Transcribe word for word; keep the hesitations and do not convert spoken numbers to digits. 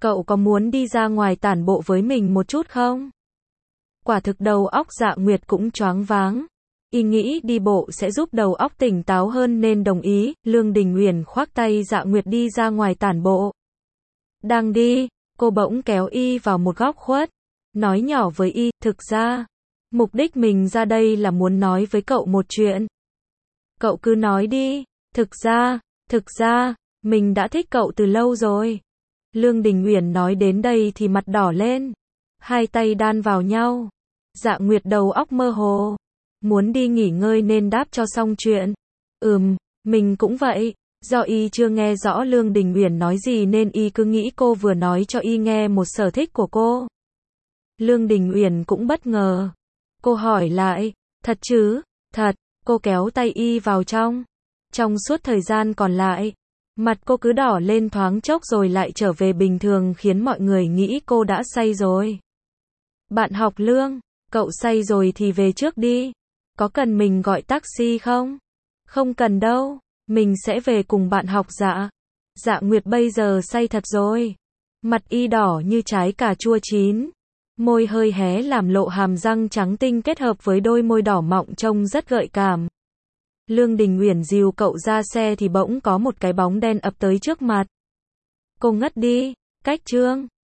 Cậu có muốn đi ra ngoài tản bộ với mình một chút không? Quả thực đầu óc Dạ Nguyệt cũng choáng váng. Y nghĩ đi bộ sẽ giúp đầu óc tỉnh táo hơn nên đồng ý. Lương Đình Uyển khoác tay Dạ Nguyệt đi ra ngoài tản bộ. Đang đi, cô bỗng kéo Y vào một góc khuất, nói nhỏ với Y, thực ra, mục đích mình ra đây là muốn nói với cậu một chuyện. Cậu cứ nói đi, thực ra, thực ra, mình đã thích cậu từ lâu rồi. Lương Đình Uyển nói đến đây thì mặt đỏ lên, hai tay đan vào nhau. Dạ Nguyệt đầu óc mơ hồ, muốn đi nghỉ ngơi nên đáp cho xong chuyện. Ừm, mình cũng vậy. Do Y chưa nghe rõ Lương Đình Uyển nói gì nên Y cứ nghĩ cô vừa nói cho Y nghe một sở thích của cô. Lương Đình Uyển cũng bất ngờ. Cô hỏi lại, thật chứ? Thật. Cô kéo tay Y vào trong. Trong suốt thời gian còn lại, mặt cô cứ đỏ lên thoáng chốc rồi lại trở về bình thường khiến mọi người nghĩ cô đã say rồi. Bạn học Lương, cậu say rồi thì về trước đi. Có cần mình gọi taxi không? Không cần đâu, mình sẽ về cùng bạn học Dạ. Dạ Nguyệt bây giờ say thật rồi. Mặt Y đỏ như trái cà chua chín. Môi hơi hé làm lộ hàm răng trắng tinh kết hợp với đôi môi đỏ mọng trông rất gợi cảm. Lương Đình Uyển dìu cậu ra xe thì bỗng có một cái bóng đen ập tới trước mặt. Cô ngất đi, cách chương.